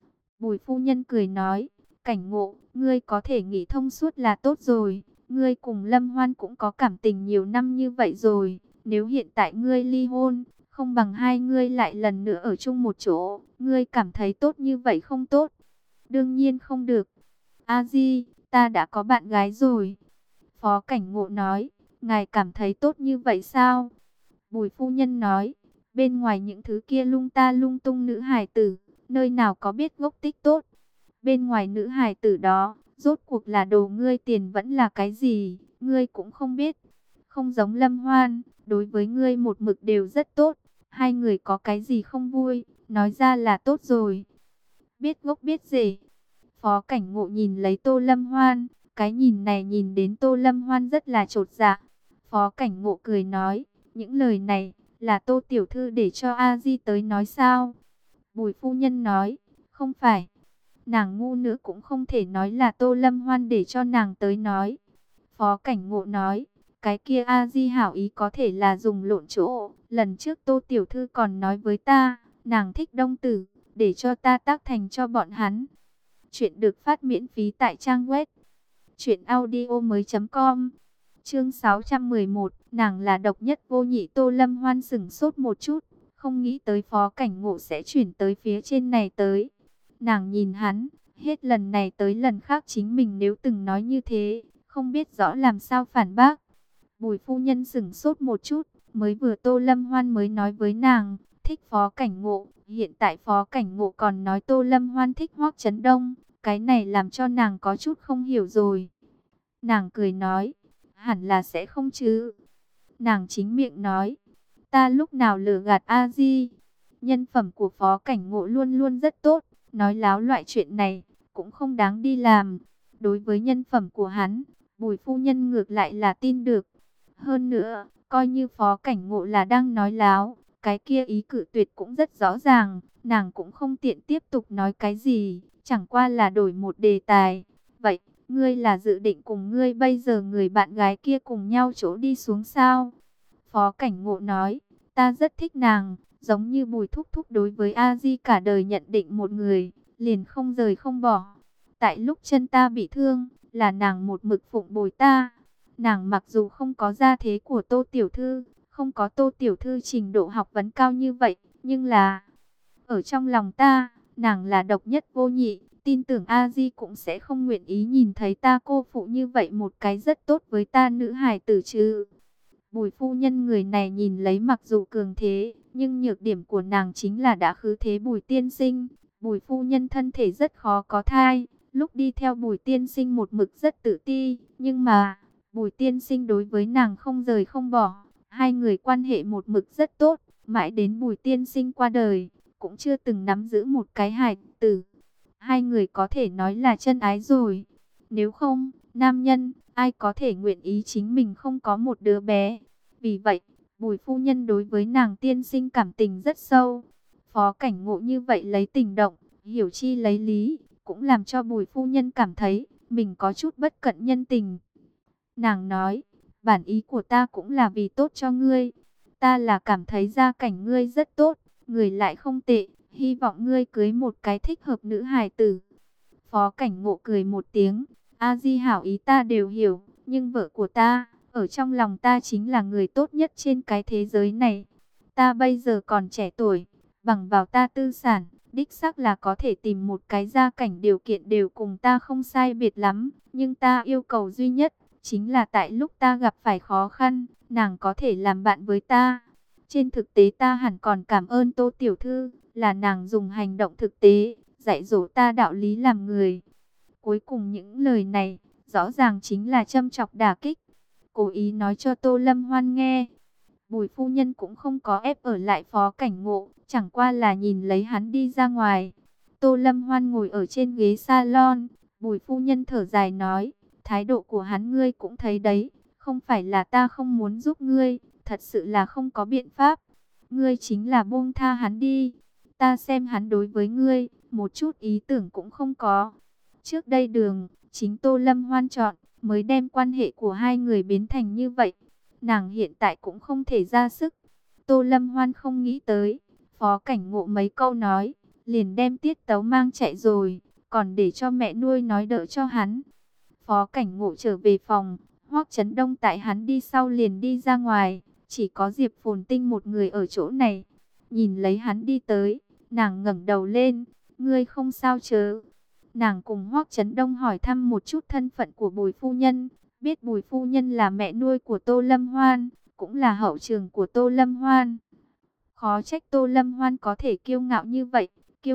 [SPEAKER 1] Bùi phu nhân cười nói, Cảnh Ngộ, ngươi có thể nghĩ thông suốt là tốt rồi. Ngươi cùng Lâm Hoan cũng có cảm tình nhiều năm như vậy rồi. Nếu hiện tại ngươi ly hôn, không bằng hai ngươi lại lần nữa ở chung một chỗ. Ngươi cảm thấy tốt như vậy không tốt? Đương nhiên không được. A Di, ta đã có bạn gái rồi. Phó Cảnh Ngộ nói, ngài cảm thấy tốt như vậy sao? Bùi phu nhân nói, bên ngoài những thứ kia lung ta lung tung nữ hài tử, nơi nào có biết gốc tích tốt. Bên ngoài nữ hài tử đó, rốt cuộc là đồ ngươi tiền vẫn là cái gì, ngươi cũng không biết. Không giống Lâm Hoan, đối với ngươi một mực đều rất tốt. Hai người có cái gì không vui, nói ra là tốt rồi. Biết gốc biết rễ. Phó Cảnh Ngộ nhìn lấy Tô Lâm Hoan, cái nhìn này nhìn đến Tô Lâm Hoan rất là chột dạ. Phó Cảnh Ngộ cười nói, những lời này là Tô tiểu thư để cho A Di tới nói sao? Bùi phu nhân nói, không phải. Nàng ngu nữa cũng không thể nói là Tô Lâm Hoan để cho nàng tới nói. Phó Cảnh Ngộ nói, cái kia A Di hảo ý có thể là dùng lộn chỗ. Lần trước Tô tiểu thư còn nói với ta, nàng thích Đông Tử, để cho ta tác thành cho bọn hắn. Chuyện được phát miễn phí tại trang web truyệnaudiomoi.com. Chương 611, nàng là độc nhất vô nhị. Tô Lâm Hoan sững sốt một chút, không nghĩ tới Phó Cảnh Ngộ sẽ chuyển tới phía trên này tới. Nàng nhìn hắn, hết lần này tới lần khác chính mình nếu từng nói như thế, không biết rõ làm sao phản bác. Bùi phu nhân sững sốt một chút, mới vừa Tô Lâm Hoan mới nói với nàng, thích Phó Cảnh Ngộ, hiện tại Phó Cảnh Ngộ còn nói Tô Lâm Hoan thích Hoắc Chấn Đông, cái này làm cho nàng có chút không hiểu rồi. Nàng cười nói, hẳn là sẽ không chứ. Nàng chính miệng nói, ta lúc nào lừa gạt A Di. Nhân phẩm của Phó Cảnh Ngộ luôn luôn rất tốt, nói láo loại chuyện này cũng không đáng đi làm. Đối với nhân phẩm của hắn, Bùi phu nhân ngược lại là tin được. Hơn nữa, coi như Phó Cảnh Ngộ là đang nói láo, cái kia ý cự tuyệt cũng rất rõ ràng, nàng cũng không tiện tiếp tục nói cái gì, chẳng qua là đổi một đề tài. Vậy, ngươi là dự định cùng ngươi bây giờ người bạn gái kia cùng nhau chỗ đi xuống sao? Phó Cảnh Ngộ nói, ta rất thích nàng, giống như Bùi thúc thúc đối với A Di cả đời nhận định một người, liền không rời không bỏ. Tại lúc chân ta bị thương, là nàng một mực phụng bồi ta. Nàng mặc dù không có gia thế của Tô tiểu thư, không có Tô tiểu thư trình độ học vấn cao như vậy, nhưng là ở trong lòng ta, nàng là độc nhất vô nhị. Tin tưởng A Di cũng sẽ không nguyện ý nhìn thấy ta cô phụ như vậy một cái rất tốt với ta nữ hài tử chứ. Bùi phu nhân người này nhìn lấy mặc dù cường thế, nhưng nhược điểm của nàng chính là đã khứ thế Bùi tiên sinh. Bùi phu nhân thân thể rất khó có thai, lúc đi theo Bùi tiên sinh một mực rất tự ti, nhưng mà Bùi tiên sinh đối với nàng không rời không bỏ, hai người quan hệ một mực rất tốt, mãi đến Bùi tiên sinh qua đời, cũng chưa từng nắm giữ một cái hài tử. Hai người có thể nói là chân ái rồi. Nếu không, nam nhân, ai có thể nguyện ý chính mình không có một đứa bé. Vì vậy, Bùi phu nhân đối với nàng tiên sinh cảm tình rất sâu. Phó Cảnh Ngộ như vậy lấy tình động, hiểu chi lấy lý, cũng làm cho Bùi phu nhân cảm thấy mình có chút bất cận nhân tình. Nàng nói, bản ý của ta cũng là vì tốt cho ngươi. Ta là cảm thấy gia cảnh ngươi rất tốt, người lại không tệ, hy vọng ngươi cưới một cái thích hợp nữ hài tử. Phó Cảnh Ngộ cười một tiếng, A Di hảo ý ta đều hiểu, nhưng vợ của ta, ở trong lòng ta chính là người tốt nhất trên cái thế giới này. Ta bây giờ còn trẻ tuổi, bằng vào ta tư sản, đích xác là có thể tìm một cái gia cảnh điều kiện đều cùng ta không sai biệt lắm, nhưng ta yêu cầu duy nhất, chính là tại lúc ta gặp phải khó khăn, nàng có thể làm bạn với ta. Trên thực tế ta hẳn còn cảm ơn Tô Tiểu Thư, là nàng dùng hành động thực tế, dạy dỗ ta đạo lý làm người. Cuối cùng những lời này, rõ ràng chính là châm chọc đả kích, cố ý nói cho Tô Lâm Hoan nghe. Bùi phu nhân cũng không có ép ở lại Phó Cảnh Ngộ, chẳng qua là nhìn lấy hắn đi ra ngoài. Tô Lâm Hoan ngồi ở trên ghế salon, Bùi phu nhân thở dài nói, thái độ của hắn ngươi cũng thấy đấy, không phải là ta không muốn giúp ngươi, thật sự là không có biện pháp. Ngươi chính là buông tha hắn đi, ta xem hắn đối với ngươi, một chút ý tưởng cũng không có. Trước đây đường, chính Tô Lâm Hoan chọn, mới đem quan hệ của hai người biến thành như vậy. Nàng hiện tại cũng không thể ra sức. Tô Lâm Hoan không nghĩ tới, Phó Cảnh Ngộ mấy câu nói, liền đem tiết tấu mang chạy rồi, còn để cho mẹ nuôi nói đỡ cho hắn. Phó Cảnh Ngộ trở về phòng, Hoắc Chấn Đông tại hắn đi sau liền đi ra ngoài, chỉ có Diệp Phồn Tinh một người ở chỗ này. Nhìn lấy hắn đi tới, nàng ngẩng đầu lên, ngươi không sao chớ? Nàng cùng Hoắc Chấn Đông hỏi thăm một chút thân phận của Bùi phu nhân, biết Bùi phu nhân là mẹ nuôi của Tô Lâm Hoan, cũng là hậu trường của Tô Lâm Hoan. Khó trách Tô Lâm Hoan có thể kiêu ngạo như vậy,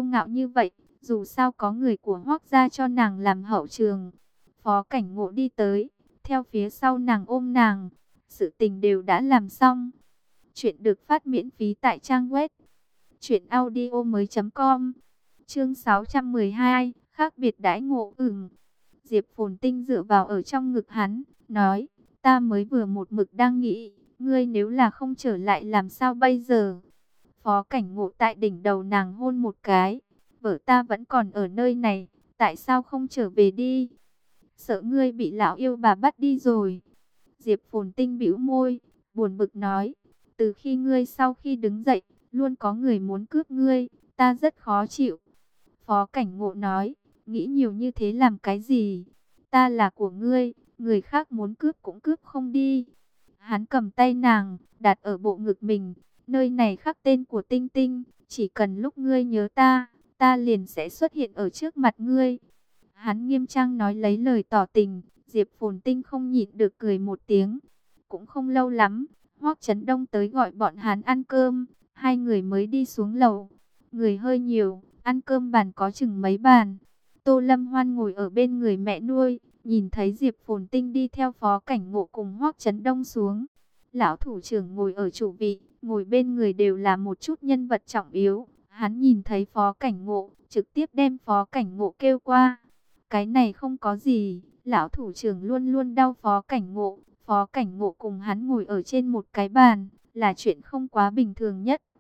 [SPEAKER 1] dù sao có người của Hoắc gia cho nàng làm hậu trường. Phó Cảnh Ngộ đi tới, theo phía sau nàng ôm nàng, sự tình đều đã làm xong. Chuyện được phát miễn phí tại trang web truyệnaudiomoi.com. Chương 612, khác biệt đãi ngộ. Diệp Phồn Tinh dựa vào ở trong ngực hắn, nói, ta mới vừa một mực đang nghĩ, ngươi nếu là không trở lại làm sao bây giờ? Phó Cảnh Ngộ tại đỉnh đầu nàng hôn một cái, vợ ta vẫn còn ở nơi này, tại sao không trở về đi? Sợ ngươi bị lão yêu bà bắt đi rồi. Diệp Phồn Tinh bĩu môi, buồn bực nói, từ khi ngươi sau khi đứng dậy, luôn có người muốn cướp ngươi, ta rất khó chịu. Phó Cảnh Ngộ nói, nghĩ nhiều như thế làm cái gì? Ta là của ngươi, người khác muốn cướp cũng cướp không đi. Hắn cầm tay nàng, đặt ở bộ ngực mình, nơi này khắc tên của Tinh Tinh, chỉ cần lúc ngươi nhớ ta, ta liền sẽ xuất hiện ở trước mặt ngươi. Hắn nghiêm trang nói lấy lời tỏ tình, Diệp Phồn Tinh không nhịn được cười một tiếng. Cũng không lâu lắm, Hoắc Chấn Đông tới gọi bọn hắn ăn cơm, hai người mới đi xuống lầu. Người hơi nhiều, ăn cơm bàn có chừng mấy bàn. Tô Lâm Hoan ngồi ở bên người mẹ nuôi, nhìn thấy Diệp Phồn Tinh đi theo Phó Cảnh Ngộ cùng Hoắc Chấn Đông xuống. Lão thủ trưởng ngồi ở chủ vị, ngồi bên người đều là một chút nhân vật trọng yếu. Hắn nhìn thấy Phó Cảnh Ngộ, trực tiếp đem Phó Cảnh Ngộ kêu qua. Cái này không có gì, lão thủ trưởng luôn luôn đau Phó Cảnh Ngộ. Phó Cảnh Ngộ cùng hắn ngồi ở trên một cái bàn, là chuyện không quá bình thường nhất.